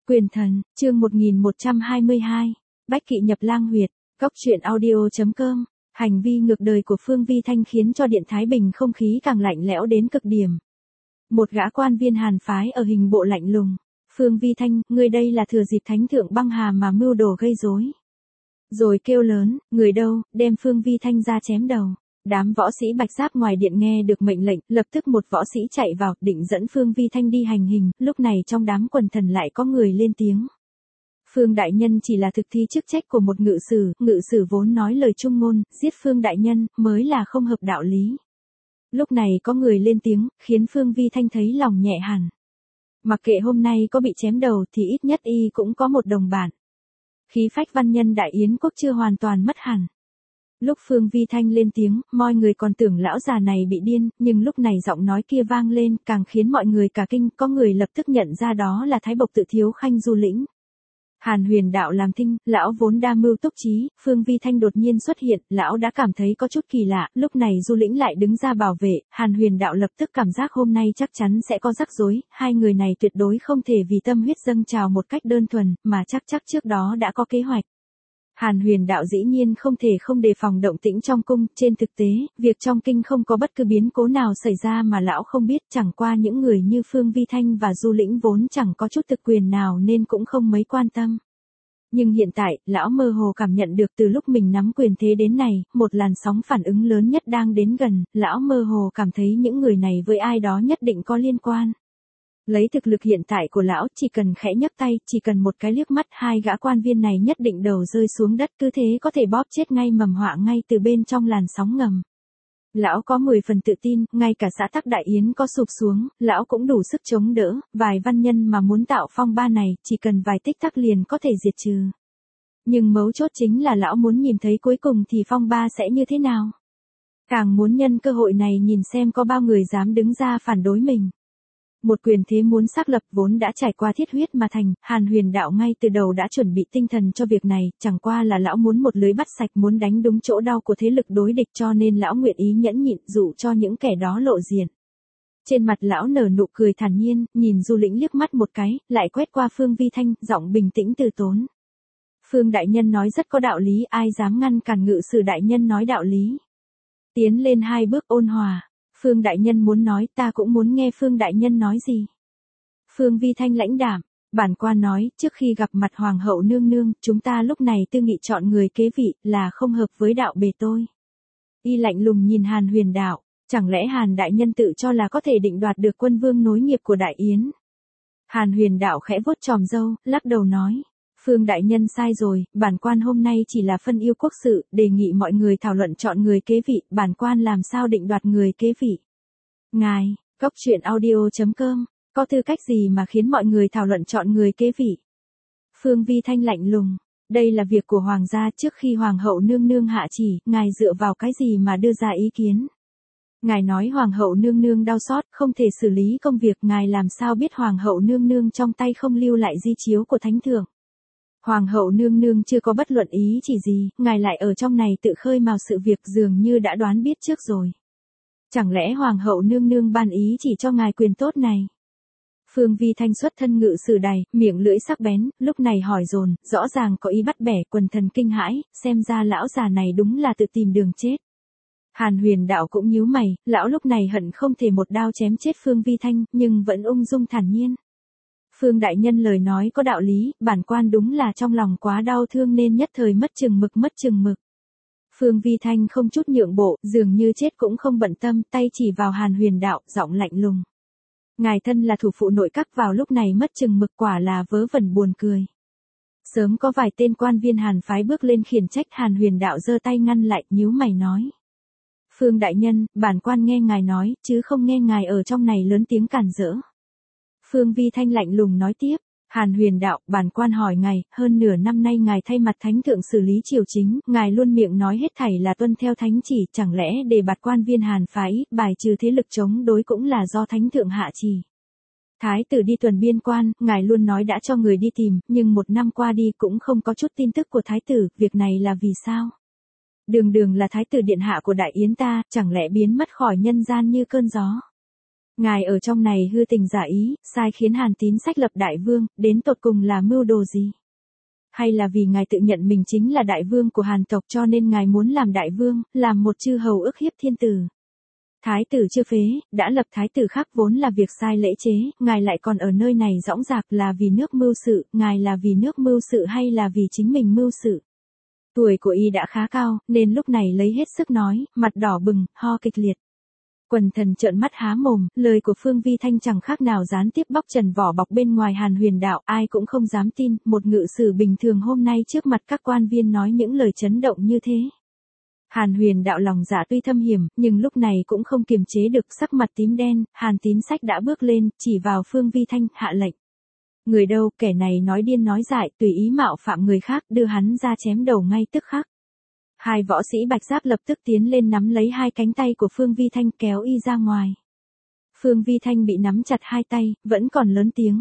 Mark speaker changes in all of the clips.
Speaker 1: Quyền thần, chương 1122, Bách Kỵ nhập lang huyệt, góc truyện audio.com, hành vi ngược đời của Phương Vi Thanh khiến cho Điện Thái Bình không khí càng lạnh lẽo đến cực điểm. Một gã quan viên Hàn phái ở hình bộ lạnh lùng, Phương Vi Thanh, ngươi đây là thừa dịp thánh thượng băng hà mà mưu đồ gây rối. Rồi kêu lớn, người đâu, đem Phương Vi Thanh ra chém đầu. Đám võ sĩ bạch giáp ngoài điện nghe được mệnh lệnh, lập tức một võ sĩ chạy vào, định dẫn Phương Vi Thanh đi hành hình, lúc này trong đám quần thần lại có người lên tiếng. Phương đại nhân chỉ là thực thi chức trách của một ngự sử vốn nói lời trung ngôn, giết Phương đại nhân, mới là không hợp đạo lý. Lúc này có người lên tiếng, khiến Phương Vi Thanh thấy lòng nhẹ hẳn. Mặc kệ hôm nay có bị chém đầu thì ít nhất y cũng có một đồng bạn. Khí phách văn nhân Đại Yến quốc chưa hoàn toàn mất hẳn. Lúc Phương Vi Thanh lên tiếng, mọi người còn tưởng lão già này bị điên, nhưng lúc này giọng nói kia vang lên, càng khiến mọi người cả kinh, có người lập tức nhận ra đó là Thái Bộc Tự Thiếu Khanh Du Lĩnh. Hàn Huyền Đạo làm thinh, lão vốn đa mưu túc trí, Phương Vi Thanh đột nhiên xuất hiện, lão đã cảm thấy có chút kỳ lạ, lúc này Du Lĩnh lại đứng ra bảo vệ, Hàn Huyền Đạo lập tức cảm giác hôm nay chắc chắn sẽ có rắc rối, hai người này tuyệt đối không thể vì tâm huyết dâng trào một cách đơn thuần, mà chắc trước đó đã có kế hoạch. Hàn Huyền Đạo dĩ nhiên không thể không đề phòng động tĩnh trong cung, trên thực tế, việc trong kinh không có bất cứ biến cố nào xảy ra mà lão không biết, chẳng qua những người như Phương Vi Thanh và Du Lĩnh vốn chẳng có chút thực quyền nào nên cũng không mấy quan tâm. Nhưng hiện tại, lão mơ hồ cảm nhận được từ lúc mình nắm quyền thế đến này, một làn sóng phản ứng lớn nhất đang đến gần, lão mơ hồ cảm thấy những người này với ai đó nhất định có liên quan. Lấy thực lực hiện tại của lão, chỉ cần khẽ nhấc tay, chỉ cần một cái liếc mắt, hai gã quan viên này nhất định đầu rơi xuống đất, cứ thế có thể bóp chết ngay mầm họa ngay từ bên trong làn sóng ngầm. Lão có 10 phần tự tin, ngay cả xã tắc Đại Yến có sụp xuống, lão cũng đủ sức chống đỡ, vài văn nhân mà muốn tạo phong ba này, chỉ cần vài tích tắc liền có thể diệt trừ. Nhưng mấu chốt chính là lão muốn nhìn thấy cuối cùng thì phong ba sẽ như thế nào. Càng muốn nhân cơ hội này nhìn xem có bao người dám đứng ra phản đối mình. Một quyền thế muốn xác lập vốn đã trải qua thiết huyết mà thành, Hàn Huyền Đạo ngay từ đầu đã chuẩn bị tinh thần cho việc này, chẳng qua là lão muốn một lưới bắt sạch, muốn đánh đúng chỗ đau của thế lực đối địch, cho nên lão nguyện ý nhẫn nhịn dụ cho những kẻ đó lộ diện. Trên mặt lão nở nụ cười thản nhiên, nhìn Du Lĩnh liếc mắt một cái, lại quét qua Phương Vi Thanh, giọng bình tĩnh từ tốn. Phương đại nhân nói rất có đạo lý, ai dám ngăn cản ngự sử đại nhân nói đạo lý. Tiến lên hai bước ôn hòa. Phương đại nhân muốn nói, ta cũng muốn nghe Phương đại nhân nói gì. Phương Vi Thanh lãnh đạm, bản quan nói, trước khi gặp mặt hoàng hậu nương nương, chúng ta lúc này tư nghị chọn người kế vị, là không hợp với đạo bề tôi. Y lạnh lùng nhìn Hàn Huyền Đạo, chẳng lẽ Hàn đại nhân tự cho là có thể định đoạt được quân vương nối nghiệp của Đại Yến. Hàn Huyền Đạo khẽ vuốt chòm râu, lắc đầu nói. Phương đại nhân sai rồi, bản quan hôm nay chỉ là phân yêu quốc sự, đề nghị mọi người thảo luận chọn người kế vị, bản quan làm sao định đoạt người kế vị. Ngài, góc truyện audio.com, có tư cách gì mà khiến mọi người thảo luận chọn người kế vị? Phương Vi Thanh lạnh lùng, đây là việc của hoàng gia, trước khi hoàng hậu nương nương hạ chỉ, ngài dựa vào cái gì mà đưa ra ý kiến? Ngài nói hoàng hậu nương nương đau xót, không thể xử lý công việc, ngài làm sao biết hoàng hậu nương nương trong tay không lưu lại di chiếu của thánh thượng? Hoàng hậu nương nương chưa có bất luận ý chỉ gì, ngài lại ở trong này tự khơi mào sự việc, dường như đã đoán biết trước rồi. Chẳng lẽ hoàng hậu nương nương ban ý chỉ cho ngài quyền tốt này? Phương Vi Thanh xuất thân ngự sử đài, miệng lưỡi sắc bén, lúc này hỏi dồn, rõ ràng có ý bắt bẻ, quần thần kinh hãi, xem ra lão già này đúng là tự tìm đường chết. Hàn Huyền Đạo cũng nhíu mày, lão lúc này hận không thể một đao chém chết Phương Vi Thanh, nhưng vẫn ung dung thản nhiên. Phương đại nhân lời nói có đạo lý, bản quan đúng là trong lòng quá đau thương nên nhất thời mất chừng mực. Phương Vi Thanh không chút nhượng bộ, dường như chết cũng không bận tâm, tay chỉ vào Hàn Huyền Đạo, giọng lạnh lùng. Ngài thân là thủ phụ nội các, vào lúc này mất chừng mực, quả là vớ vẩn buồn cười. Sớm có vài tên quan viên Hàn phái bước lên khiển trách, Hàn Huyền Đạo giơ tay ngăn lại, nhíu mày nói. Phương đại nhân, bản quan nghe ngài nói, chứ không nghe ngài ở trong này lớn tiếng cản rỡ. Phương Vi Thanh lạnh lùng nói tiếp, Hàn Huyền Đạo, bản quan hỏi ngài, hơn nửa năm nay ngài thay mặt thánh thượng xử lý triều chính, ngài luôn miệng nói hết thảy là tuân theo thánh chỉ, chẳng lẽ để bạt quan viên Hàn phái, bài trừ thế lực chống đối cũng là do thánh thượng hạ chỉ. Thái tử đi tuần biên quan, ngài luôn nói đã cho người đi tìm, nhưng một năm qua đi cũng không có chút tin tức của thái tử, việc này là vì sao? Đường là thái tử điện hạ của Đại Yến ta, chẳng lẽ biến mất khỏi nhân gian như cơn gió? Ngài ở trong này hư tình giả ý, sai khiến Hàn Tín sách lập đại vương, đến tột cùng là mưu đồ gì? Hay là vì ngài tự nhận mình chính là đại vương của Hàn tộc cho nên ngài muốn làm đại vương, làm một chư hầu ức hiếp thiên tử? Thái tử chưa phế, đã lập thái tử khác vốn là việc sai lễ chế, ngài lại còn ở nơi này dõng dạc là vì nước mưu sự, ngài là vì nước mưu sự hay là vì chính mình mưu sự? Tuổi của y đã khá cao, nên lúc này lấy hết sức nói, mặt đỏ bừng, ho kịch liệt. Quần thần trợn mắt há mồm, lời của Phương Vi Thanh chẳng khác nào gián tiếp bóc trần vỏ bọc bên ngoài Hàn Huyền Đạo, ai cũng không dám tin, một ngự sử bình thường hôm nay trước mặt các quan viên nói những lời chấn động như thế. Hàn Huyền Đạo lòng dạ tuy thâm hiểm, nhưng lúc này cũng không kiềm chế được, sắc mặt tím đen, Hàn Tín sách đã bước lên, chỉ vào Phương Vi Thanh, hạ lệnh. Người đâu, kẻ này nói điên nói dại, tùy ý mạo phạm người khác, đưa hắn ra chém đầu ngay tức khắc. Hai võ sĩ bạch giáp lập tức tiến lên nắm lấy hai cánh tay của Phương Vi Thanh kéo y ra ngoài. Phương Vi Thanh bị nắm chặt hai tay, vẫn còn lớn tiếng.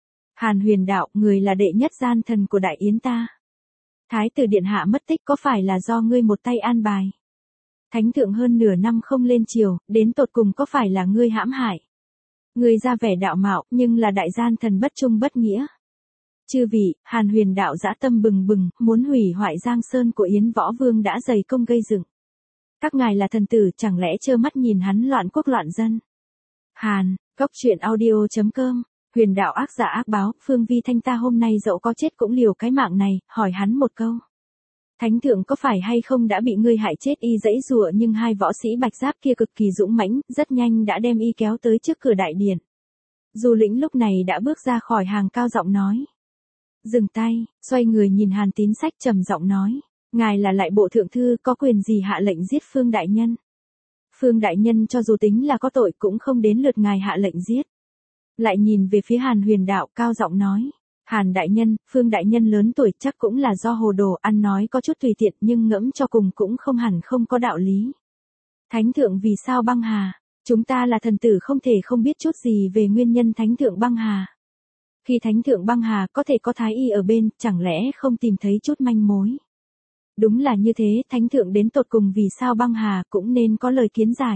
Speaker 1: Hàn Huyền Đạo, người là đệ nhất gian thần của Đại Yến ta. Thái tử điện hạ mất tích có phải là do ngươi một tay an bài? Thánh thượng hơn nửa năm không lên triều, đến tột cùng có phải là ngươi hãm hại? Ngươi ra vẻ đạo mạo, nhưng là đại gian thần bất trung bất nghĩa. Chư vị, Hàn Huyền Đạo dã tâm bừng bừng, muốn hủy hoại Giang Sơn của Yến Võ Vương đã dày công gây dựng. Các ngài là thần tử, chẳng lẽ trơ mắt nhìn hắn loạn quốc loạn dân? Hàn, Cốc Truyện Audio.com, Huyền Đạo ác giả ác báo, Phương Vi Thanh ta hôm nay dẫu có chết cũng liều cái mạng này, hỏi hắn một câu. Thánh thượng có phải hay không đã bị ngươi hại chết? Y giãy giụa nhưng hai võ sĩ bạch giáp kia cực kỳ dũng mãnh, rất nhanh đã đem y kéo tới trước cửa đại điện. Du Lĩnh lúc này đã bước ra khỏi hàng cao giọng nói. Dừng tay, xoay người nhìn Hàn Tín sách trầm giọng nói. Ngài là lại bộ thượng thư, có quyền gì hạ lệnh giết Phương đại nhân? Phương đại nhân cho dù tính là có tội cũng không đến lượt ngài hạ lệnh giết. Lại nhìn về phía Hàn Huyền Đạo cao giọng nói. Hàn đại nhân, Phương đại nhân lớn tuổi chắc cũng là do hồ đồ, ăn nói có chút tùy tiện nhưng ngẫm cho cùng cũng không hẳn không có đạo lý. Thánh thượng vì sao băng hà? Chúng ta là thần tử không thể không biết chút gì về nguyên nhân thánh thượng băng hà. Khi thánh thượng băng hà có thể có thái y ở bên, chẳng lẽ không tìm thấy chút manh mối? Đúng là như thế, thánh thượng đến tột cùng vì sao băng hà cũng nên có lời kiến giải.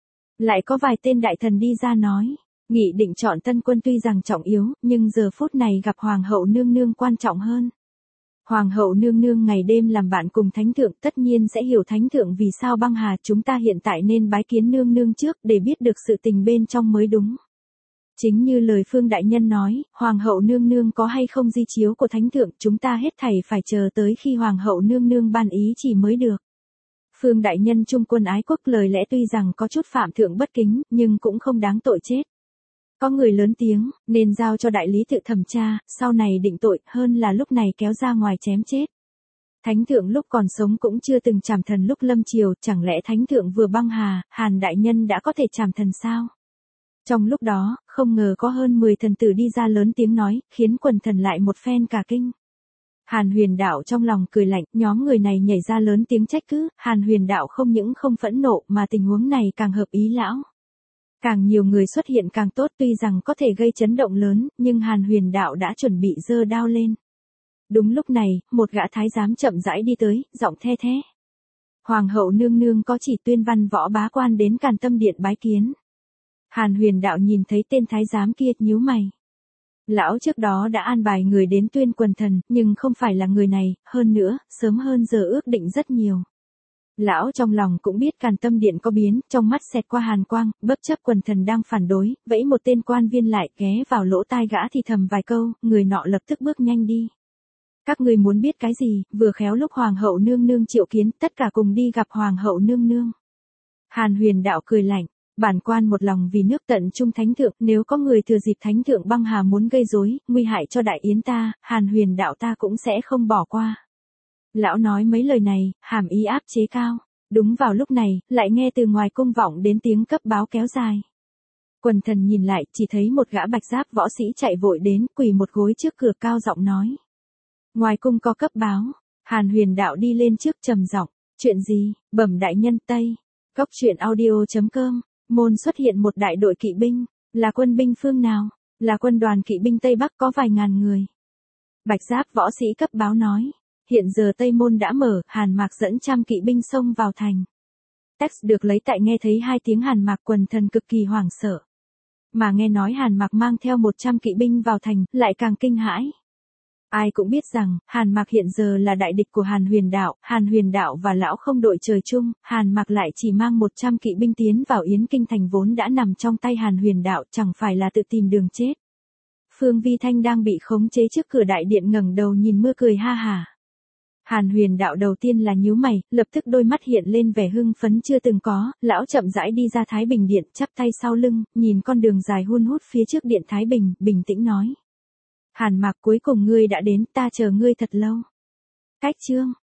Speaker 1: Lại có vài tên đại thần đi ra nói. Nghị định chọn tân quân tuy rằng trọng yếu, nhưng giờ phút này gặp Hoàng hậu nương nương quan trọng hơn. Hoàng hậu nương nương ngày đêm làm bạn cùng thánh thượng tất nhiên sẽ hiểu thánh thượng vì sao băng hà, chúng ta hiện tại nên bái kiến nương nương trước để biết được sự tình bên trong mới đúng. Chính như lời Phương đại nhân nói, Hoàng hậu nương nương có hay không di chiếu của thánh thượng, chúng ta hết thảy phải chờ tới khi Hoàng hậu nương nương ban ý chỉ mới được. Phương đại nhân trung quân ái quốc lời lẽ tuy rằng có chút phạm thượng bất kính, nhưng cũng không đáng tội chết. Có người lớn tiếng, nên giao cho đại lý tự thẩm tra, sau này định tội, hơn là lúc này kéo ra ngoài chém chết. Thánh thượng lúc còn sống cũng chưa từng trảm thần lúc lâm triều, chẳng lẽ thánh thượng vừa băng hà, Hàn đại nhân đã có thể trảm thần sao? Trong lúc đó, không ngờ có hơn 10 thần tử đi ra lớn tiếng nói, khiến quần thần lại một phen cả kinh. Hàn Huyền Đạo trong lòng cười lạnh, nhóm người này nhảy ra lớn tiếng trách cứ, Hàn Huyền Đạo không những không phẫn nộ mà tình huống này càng hợp ý lão. Càng nhiều người xuất hiện càng tốt, tuy rằng có thể gây chấn động lớn, nhưng Hàn Huyền Đạo đã chuẩn bị giơ đao lên. Đúng lúc này, một gã thái giám chậm rãi đi tới, giọng the thé. Hoàng hậu nương nương có chỉ tuyên văn võ bá quan đến Càn Tâm điện bái kiến. Hàn Huyền Đạo nhìn thấy tên thái giám kia, nhíu mày. Lão trước đó đã an bài người đến tuyên quần thần, nhưng không phải là người này, hơn nữa, sớm hơn giờ ước định rất nhiều. Lão trong lòng cũng biết Càn Tâm điện có biến, trong mắt xẹt qua hàn quang, bất chấp quần thần đang phản đối, vẫy một tên quan viên lại, ghé vào lỗ tai gã thì thầm vài câu, người nọ lập tức bước nhanh đi. Các người muốn biết cái gì? Vừa khéo lúc Hoàng hậu nương nương triệu kiến, tất cả cùng đi gặp Hoàng hậu nương nương. Hàn Huyền Đạo cười lạnh. Bản quan một lòng vì nước tận trung thánh thượng, nếu có người thừa dịp thánh thượng băng hà muốn gây rối, nguy hại cho Đại Yến ta, Hàn Huyền Đạo ta cũng sẽ không bỏ qua. Lão nói mấy lời này, hàm ý áp chế cao. Đúng vào lúc này, lại nghe từ ngoài cung vọng đến tiếng cấp báo kéo dài. Quần thần nhìn lại, chỉ thấy một gã bạch giáp võ sĩ chạy vội đến, quỳ một gối trước cửa cao giọng nói. Ngoài cung có cấp báo. Hàn Huyền Đạo đi lên trước trầm giọng. Chuyện gì? Bẩm đại nhân Tây. Cốc Truyện Audio.com. Môn xuất hiện một đại đội kỵ binh, là quân binh phương nào? Là quân đoàn kỵ binh Tây Bắc có vài ngàn người. Bạch giáp võ sĩ cấp báo nói, hiện giờ Tây Môn đã mở, Hàn Mạc dẫn trăm kỵ binh xông vào thành. Text được lấy tại nghe thấy hai tiếng Hàn Mạc, quần thần cực kỳ hoảng sợ. Mà nghe nói Hàn Mặc mang theo 100 kỵ binh vào thành, lại càng kinh hãi. Ai cũng biết rằng, Hàn Mặc hiện giờ là đại địch của Hàn Huyền Đạo và lão không đội trời chung, Hàn Mặc lại chỉ mang 100 kỵ binh tiến vào Yến Kinh thành vốn đã nằm trong tay Hàn Huyền Đạo, chẳng phải là tự tìm đường chết. Phương Vi Thanh đang bị khống chế trước cửa đại điện ngẩng đầu nhìn mưa cười ha hả. Hàn Huyền Đạo đầu tiên là nhíu mày, lập tức đôi mắt hiện lên vẻ hưng phấn chưa từng có, lão chậm rãi đi ra Thái Bình Điện, chắp tay sau lưng, nhìn con đường dài hun hút phía trước điện Thái Bình, bình tĩnh nói. Hàn Mặc, cuối cùng ngươi đã đến, ta chờ ngươi thật lâu. Cách chương